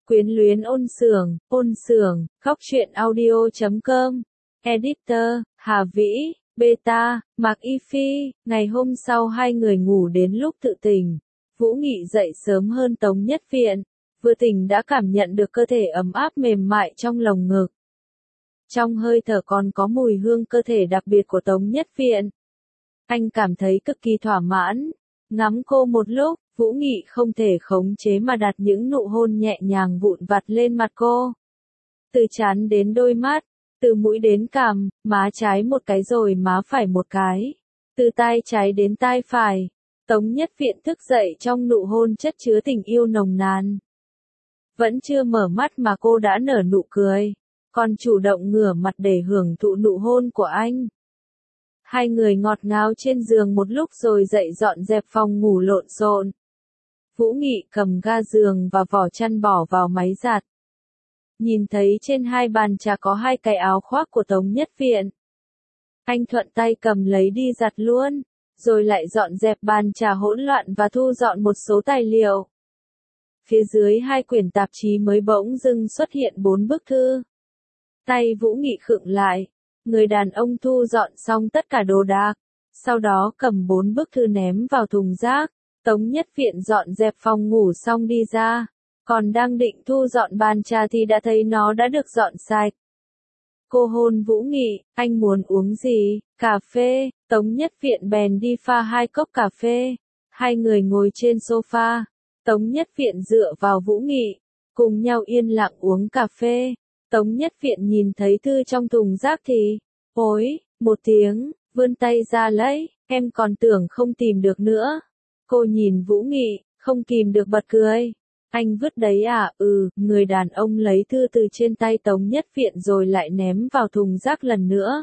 Quyến luyến ôn sưởng, khóc truyện audio.com, editor, Hà Vĩ, Beta, Mạc Y Phi. Ngày hôm sau hai người ngủ đến lúc tự tỉnh. Vũ Nghị dậy sớm hơn Tống Nhất Viện, vừa tỉnh đã cảm nhận được cơ thể ấm áp mềm mại trong lồng ngực. Trong hơi thở còn có mùi hương cơ thể đặc biệt của Tống Nhất Viện. Anh cảm thấy cực kỳ thỏa mãn. Ngắm cô một lúc, Vũ Nghị không thể khống chế mà đặt những nụ hôn nhẹ nhàng vụn vặt lên mặt cô. Từ trán đến đôi mắt, từ mũi đến cằm, má trái một cái rồi má phải một cái. Từ tai trái đến tai phải. Tống Nhất Viện thức dậy trong nụ hôn chất chứa tình yêu nồng nàn. Vẫn chưa mở mắt mà cô đã nở nụ cười, còn chủ động ngửa mặt để hưởng thụ nụ hôn của anh. Hai người ngọt ngào trên giường một lúc rồi dậy dọn dẹp phòng ngủ lộn xộn. Vũ Nghị cầm ga giường và vỏ chăn bỏ vào máy giặt. Nhìn thấy trên hai bàn trà có hai cái áo khoác của Tống Nhất Viện. Anh thuận tay cầm lấy đi giặt luôn, rồi lại dọn dẹp bàn trà hỗn loạn và thu dọn một số tài liệu. Phía dưới hai quyển tạp chí mới bỗng dưng xuất hiện 4 bức thư. Tay Vũ Nghị khựng lại. Người đàn ông thu dọn xong tất cả đồ đạc, sau đó cầm 4 bức thư ném vào thùng rác. Tống Nhất Viện dọn dẹp phòng ngủ xong đi ra, còn đang định thu dọn bàn trà thì đã thấy nó đã được dọn sạch. Cô hôn Vũ Nghị, anh muốn uống gì? Cà phê. Tống Nhất Viện bèn đi pha 2 cốc cà phê. Hai người ngồi trên sofa, Tống Nhất Viện dựa vào Vũ Nghị, cùng nhau yên lặng uống cà phê. Tống Nhất Viện nhìn thấy thư trong thùng rác thì, ối, một tiếng, vươn tay ra lấy, em còn tưởng không tìm được nữa. Cô nhìn Vũ Nghị, không kìm được bật cười. Anh vứt đấy à? Người đàn ông lấy thư từ trên tay Tống Nhất Viện rồi lại ném vào thùng rác lần nữa.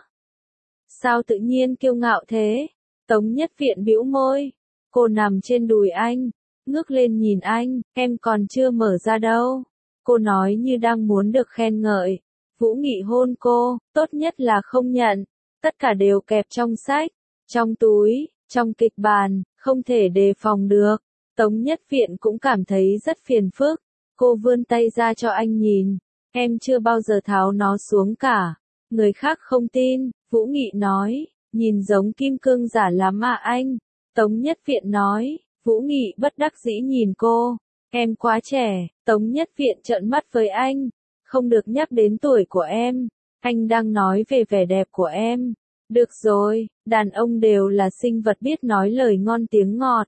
Sao tự nhiên kiêu ngạo thế? Tống Nhất Viện bĩu môi. Cô nằm trên đùi anh, ngước lên nhìn anh, em còn chưa mở ra đâu. Cô nói như đang muốn được khen ngợi. Vũ Nghị hôn cô, tốt nhất là không nhận. Tất cả đều kẹp trong sách, trong túi, trong kịch bản, không thể đề phòng được. Tống Nhất Viện cũng cảm thấy rất phiền phức. Cô vươn tay ra cho anh nhìn. Em chưa bao giờ tháo nó xuống cả. Người khác không tin, Vũ Nghị nói. Nhìn giống kim cương giả lắm à anh. Tống Nhất Viện nói. Vũ Nghị bất đắc dĩ nhìn cô. Em quá trẻ. Tống Nhất Viện trợn mắt với anh. Không được nhắc đến tuổi của em. Anh đang nói về vẻ đẹp của em. Được rồi, đàn ông đều là sinh vật biết nói lời ngon tiếng ngọt.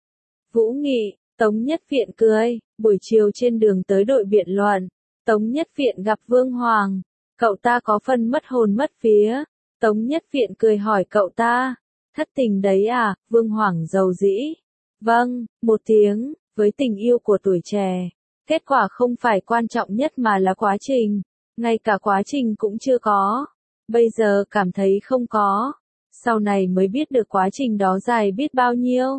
Vũ Nghị, Tống Nhất Viện cười. Buổi chiều trên đường tới đội biện luận, Tống Nhất Viện gặp Vương Hoàng. Cậu ta có phần mất hồn mất vía. Tống Nhất Viện cười hỏi cậu ta. Thất tình đấy à? Vương Hoàng rầu rĩ. Vâng, một tiếng. Với tình yêu của tuổi trẻ, kết quả không phải quan trọng nhất mà là quá trình. Ngay cả quá trình cũng chưa có. Bây giờ cảm thấy không có. Sau này mới biết được quá trình đó dài biết bao nhiêu.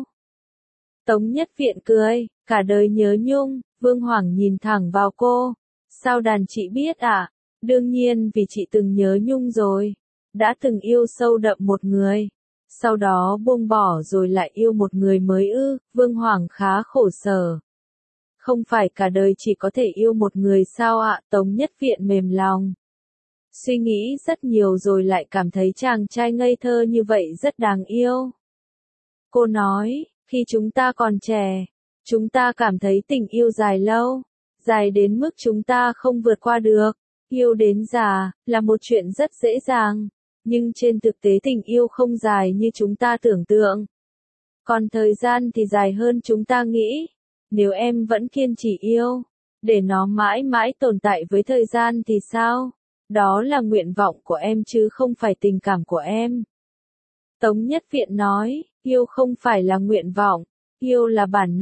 Tống Nhất Viện cười, cả đời nhớ nhung. Vương Hoàng nhìn thẳng vào cô. Sao đàn chị biết à? Đương nhiên vì chị từng nhớ nhung rồi. Đã từng yêu sâu đậm một người. Sau đó buông bỏ rồi lại yêu một người mới ư? Vương Hoàng khá khổ sở. Không phải cả đời chỉ có thể yêu một người sao ạ? Tống Nhất Viện mềm lòng. Suy nghĩ rất nhiều rồi lại cảm thấy chàng trai ngây thơ như vậy rất đáng yêu. Cô nói, khi chúng ta còn trẻ, chúng ta cảm thấy tình yêu dài lâu, dài đến mức chúng ta không vượt qua được. Yêu đến già, là một chuyện rất dễ dàng. Nhưng trên thực tế tình yêu không dài như chúng ta tưởng tượng. Còn thời gian thì dài hơn chúng ta nghĩ. Nếu em vẫn kiên trì yêu, để nó mãi mãi tồn tại với thời gian thì sao? Đó là nguyện vọng của em chứ không phải tình cảm của em. Tống Nhất Viện nói, yêu không phải là nguyện vọng, yêu là bản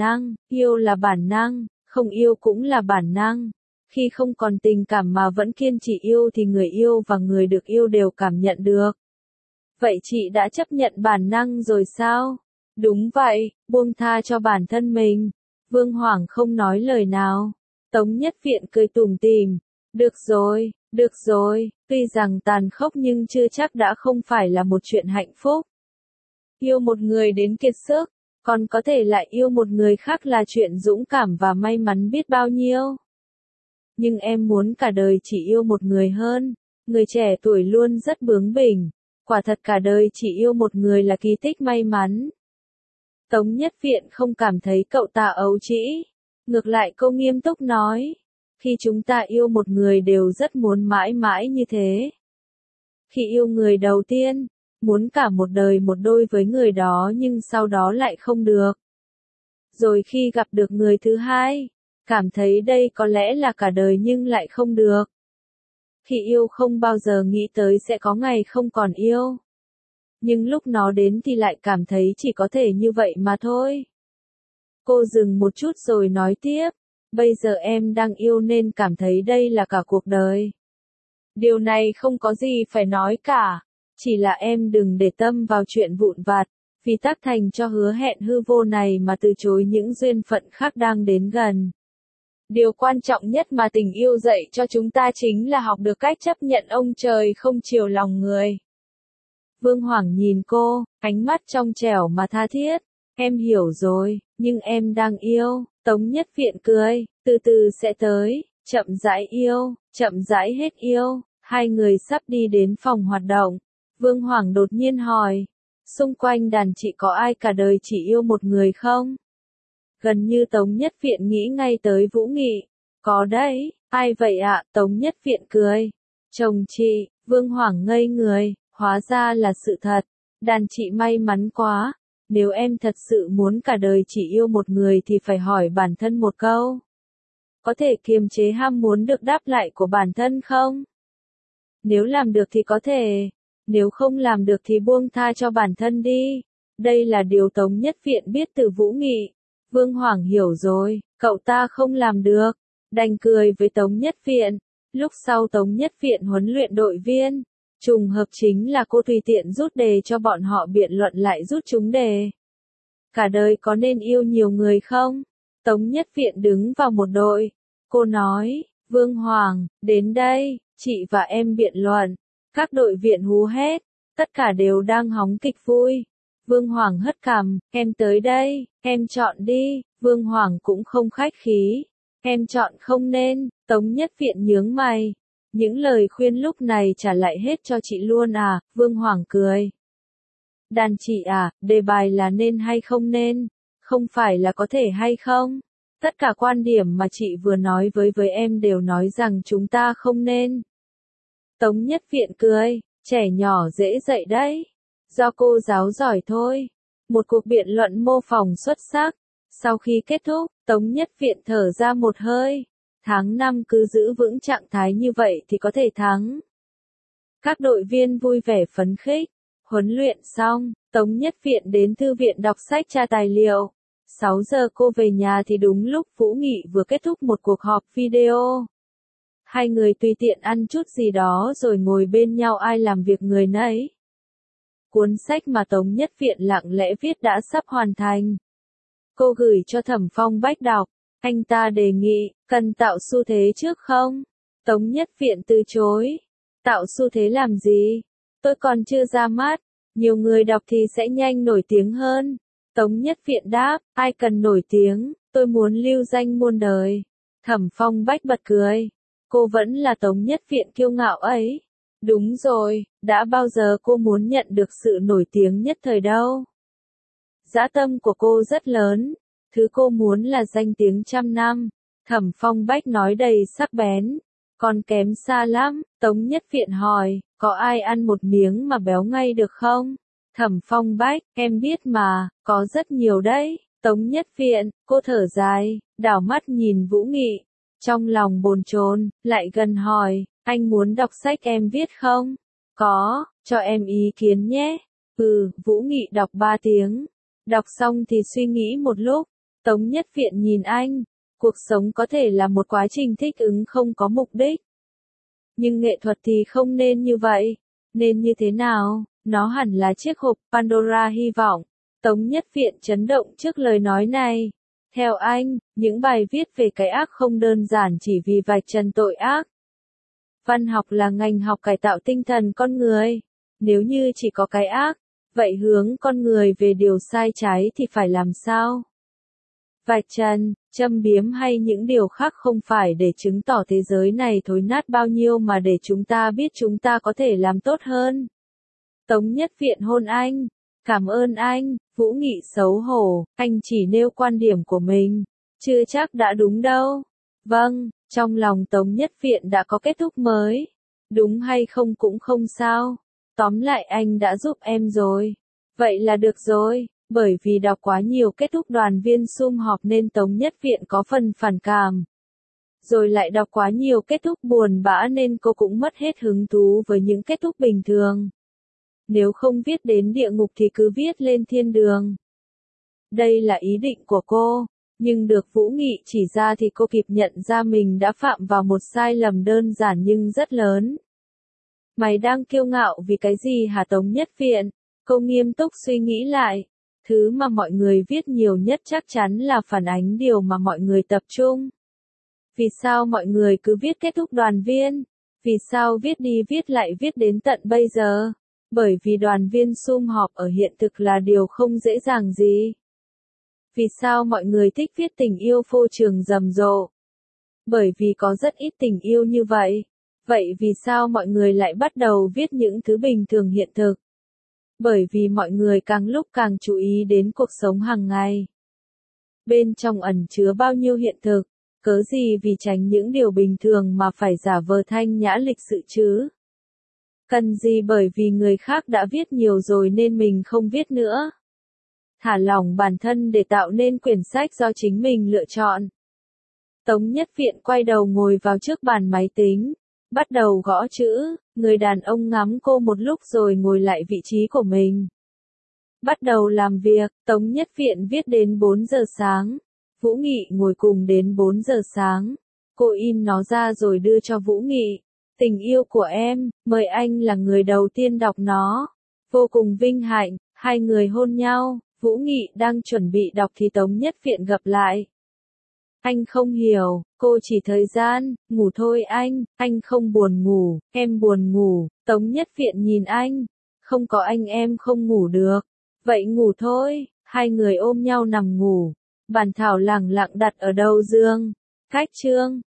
năng, không yêu cũng là bản năng. Khi không còn tình cảm mà vẫn kiên trì yêu thì người yêu và người được yêu đều cảm nhận được. Vậy chị đã chấp nhận bản năng rồi sao? Đúng vậy, buông tha cho bản thân mình. Vương Hoàng không nói lời nào. Tống Nhất Viện cười tủm tỉm. Được rồi, tuy rằng tàn khốc nhưng chưa chắc đã không phải là một chuyện hạnh phúc. Yêu một người đến kiệt sức, còn có thể lại yêu một người khác là chuyện dũng cảm và may mắn biết bao nhiêu. Nhưng em muốn cả đời chỉ yêu một người hơn. Người trẻ tuổi luôn rất bướng bỉnh. Quả thật cả đời chỉ yêu một người là kỳ tích may mắn. Tống Nhất Viện không cảm thấy cậu ta ấu trĩ. Ngược lại cô nghiêm túc nói. Khi chúng ta yêu một người đều rất muốn mãi mãi như thế. Khi yêu người đầu tiên, muốn cả một đời một đôi với người đó nhưng sau đó lại không được. Rồi khi gặp được người thứ hai, cảm thấy đây có lẽ là cả đời nhưng lại không được. Khi yêu không bao giờ nghĩ tới sẽ có ngày không còn yêu. Nhưng lúc nó đến thì lại cảm thấy chỉ có thể như vậy mà thôi. Cô dừng một chút rồi nói tiếp. Bây giờ em đang yêu nên cảm thấy đây là cả cuộc đời. Điều này không có gì phải nói cả. Chỉ là em đừng để tâm vào chuyện vụn vặt. Vì tác thành cho hứa hẹn hư vô này mà từ chối những duyên phận khác đang đến gần. Điều quan trọng nhất mà tình yêu dạy cho chúng ta chính là học được cách chấp nhận ông trời không chiều lòng người. Vương Hoàng nhìn cô, ánh mắt trong trẻo mà tha thiết. Em hiểu rồi, nhưng em đang yêu. Tống Nhất Viện cười, từ từ sẽ tới, chậm rãi yêu, chậm rãi hết yêu. Hai người sắp đi đến phòng hoạt động. Vương Hoàng đột nhiên hỏi, xung quanh đàn chị có ai cả đời chỉ yêu một người không? Gần như Tống Nhất Viện nghĩ ngay tới Vũ Nghị. Có đấy, ai vậy ạ? Tống Nhất Viện cười. Chồng chị, Vương Hoàng ngây người, hóa ra là sự thật. Đàn chị may mắn quá. Nếu em thật sự muốn cả đời chỉ yêu một người thì phải hỏi bản thân một câu. Có thể kiềm chế ham muốn được đáp lại của bản thân không? Nếu làm được thì có thể. Nếu không làm được thì buông tha cho bản thân đi. Đây là điều Tống Nhất Viện biết từ Vũ Nghị. Vương Hoàng hiểu rồi, cậu ta không làm được. Đành cười với Tống Nhất Viện. Lúc sau Tống Nhất Viện huấn luyện đội viên. Trùng hợp chính là cô tùy tiện rút đề cho bọn họ biện luận lại rút trúng đề. Cả đời có nên yêu nhiều người không? Tống Nhất Viện đứng vào một đội. Cô nói, Vương Hoàng, đến đây, chị và em biện luận. Các đội viện hú hét, tất cả đều đang hóng kịch vui. Vương Hoàng hất cằm, em tới đây, em chọn đi. Vương Hoàng cũng không khách khí. Em chọn không nên. Tống Nhất Viện nhướng mày. Những lời khuyên lúc này trả lại hết cho chị luôn à? Vương Hoàng cười. Đàn chị à, đề bài là nên hay không nên, không phải là có thể hay không. Tất cả quan điểm mà chị vừa nói với em đều nói rằng chúng ta không nên. Tống Nhất Viện cười, trẻ nhỏ dễ dạy đấy. Do cô giáo giỏi thôi. Một cuộc biện luận mô phỏng xuất sắc. Sau khi kết thúc, Tống Nhất Viện thở ra một hơi. Tháng 5 cứ giữ vững trạng thái như vậy thì có thể thắng. Các đội viên vui vẻ phấn khích. Huấn luyện xong, Tống Nhất Viện đến thư viện đọc sách tra tài liệu. 6 giờ cô về nhà thì đúng lúc Vũ Nghị vừa kết thúc một cuộc họp video. Hai người tùy tiện ăn chút gì đó rồi ngồi bên nhau ai làm việc người nấy. Cuốn sách mà Tống Nhất Viện lặng lẽ viết đã sắp hoàn thành. Cô gửi cho Thẩm Phong Bách đọc. Anh ta đề nghị, cần tạo xu thế trước không? Tống Nhất Viện từ chối. Tạo xu thế làm gì? Tôi còn chưa ra mắt. Nhiều người đọc thì sẽ nhanh nổi tiếng hơn. Tống Nhất Viện đáp, ai cần nổi tiếng, tôi muốn lưu danh muôn đời. Thẩm Phong Bách bật cười. Cô vẫn là Tống Nhất Viện kiêu ngạo ấy. Đúng rồi, đã bao giờ cô muốn nhận được sự nổi tiếng nhất thời đâu. Dã tâm của cô rất lớn. Thứ cô muốn là danh tiếng trăm năm. Thẩm Phong Bách nói đầy sắc bén. Còn kém xa lắm, Tống Nhất Viện hỏi, có ai ăn một miếng mà béo ngay được không? Thẩm Phong Bách, em biết mà, có rất nhiều đấy. Tống Nhất Viện, cô thở dài, đảo mắt nhìn Vũ Nghị. Trong lòng bồn chồn, lại gần hỏi, anh muốn đọc sách em viết không? Có, cho em ý kiến nhé. Vũ Nghị đọc 3 tiếng. Đọc xong thì suy nghĩ một lúc. Tống Nhất Viện nhìn anh. Cuộc sống có thể là một quá trình thích ứng không có mục đích. Nhưng nghệ thuật thì không nên như vậy. Nên như thế nào? Nó hẳn là chiếc hộp Pandora hy vọng. Tống Nhất Viện chấn động trước lời nói này. Theo anh, những bài viết về cái ác không đơn giản chỉ vì vạch trần tội ác. Văn học là ngành học cải tạo tinh thần con người. Nếu như chỉ có cái ác, vậy hướng con người về điều sai trái thì phải làm sao? Vạch trần, châm biếm hay những điều khác không phải để chứng tỏ thế giới này thối nát bao nhiêu mà để chúng ta biết chúng ta có thể làm tốt hơn. Tống Nhất Viện hôn anh. Cảm ơn anh. Vũ Nghị xấu hổ, anh chỉ nêu quan điểm của mình. Chưa chắc đã đúng đâu. Vâng, trong lòng Tống Nhất Viện đã có kết thúc mới. Đúng hay không cũng không sao. Tóm lại anh đã giúp em rồi. Vậy là được rồi, bởi vì đọc quá nhiều kết thúc đoàn viên sum họp nên Tống Nhất Viện có phần phản cảm. Rồi lại đọc quá nhiều kết thúc buồn bã nên cô cũng mất hết hứng thú với những kết thúc bình thường. Nếu không viết đến địa ngục thì cứ viết lên thiên đường. Đây là ý định của cô, nhưng được Vũ Nghị chỉ ra thì cô kịp nhận ra mình đã phạm vào một sai lầm đơn giản nhưng rất lớn. Mày đang kiêu ngạo vì cái gì hả Tống Nhất Viện? Cô nghiêm túc suy nghĩ lại. Thứ mà mọi người viết nhiều nhất chắc chắn là phản ánh điều mà mọi người tập trung. Vì sao mọi người cứ viết kết thúc đoàn viên? Vì sao viết đi viết lại viết đến tận bây giờ? Bởi vì đoàn viên sum họp ở hiện thực là điều không dễ dàng gì. Vì sao mọi người thích viết tình yêu phô trương rầm rộ? Bởi vì có rất ít tình yêu như vậy. Vậy vì sao mọi người lại bắt đầu viết những thứ bình thường hiện thực? Bởi vì mọi người càng lúc càng chú ý đến cuộc sống hàng ngày. Bên trong ẩn chứa bao nhiêu hiện thực, cớ gì vì tránh những điều bình thường mà phải giả vờ thanh nhã lịch sự chứ? Cần gì bởi vì người khác đã viết nhiều rồi nên mình không viết nữa. Thả lỏng bản thân để tạo nên quyển sách do chính mình lựa chọn. Tống Nhất Viện quay đầu ngồi vào trước bàn máy tính, bắt đầu gõ chữ, người đàn ông ngắm cô một lúc rồi ngồi lại vị trí của mình. Bắt đầu làm việc, Tống Nhất Viện viết đến 4 giờ sáng. Vũ Nghị ngồi cùng đến 4 giờ sáng. Cô in nó ra rồi đưa cho Vũ Nghị. Tình yêu của em, mời anh là người đầu tiên đọc nó. Vô cùng vinh hạnh, hai người hôn nhau. Vũ Nghị đang chuẩn bị đọc thì Tống Nhất Viện gặp lại. Anh không hiểu, cô chỉ thời gian, ngủ thôi anh không buồn ngủ, em buồn ngủ. Tống Nhất Viện nhìn anh. Không có anh em không ngủ được. Vậy ngủ thôi, hai người ôm nhau nằm ngủ. Bản thảo lẳng lặng đặt ở đầu giường. Cách chương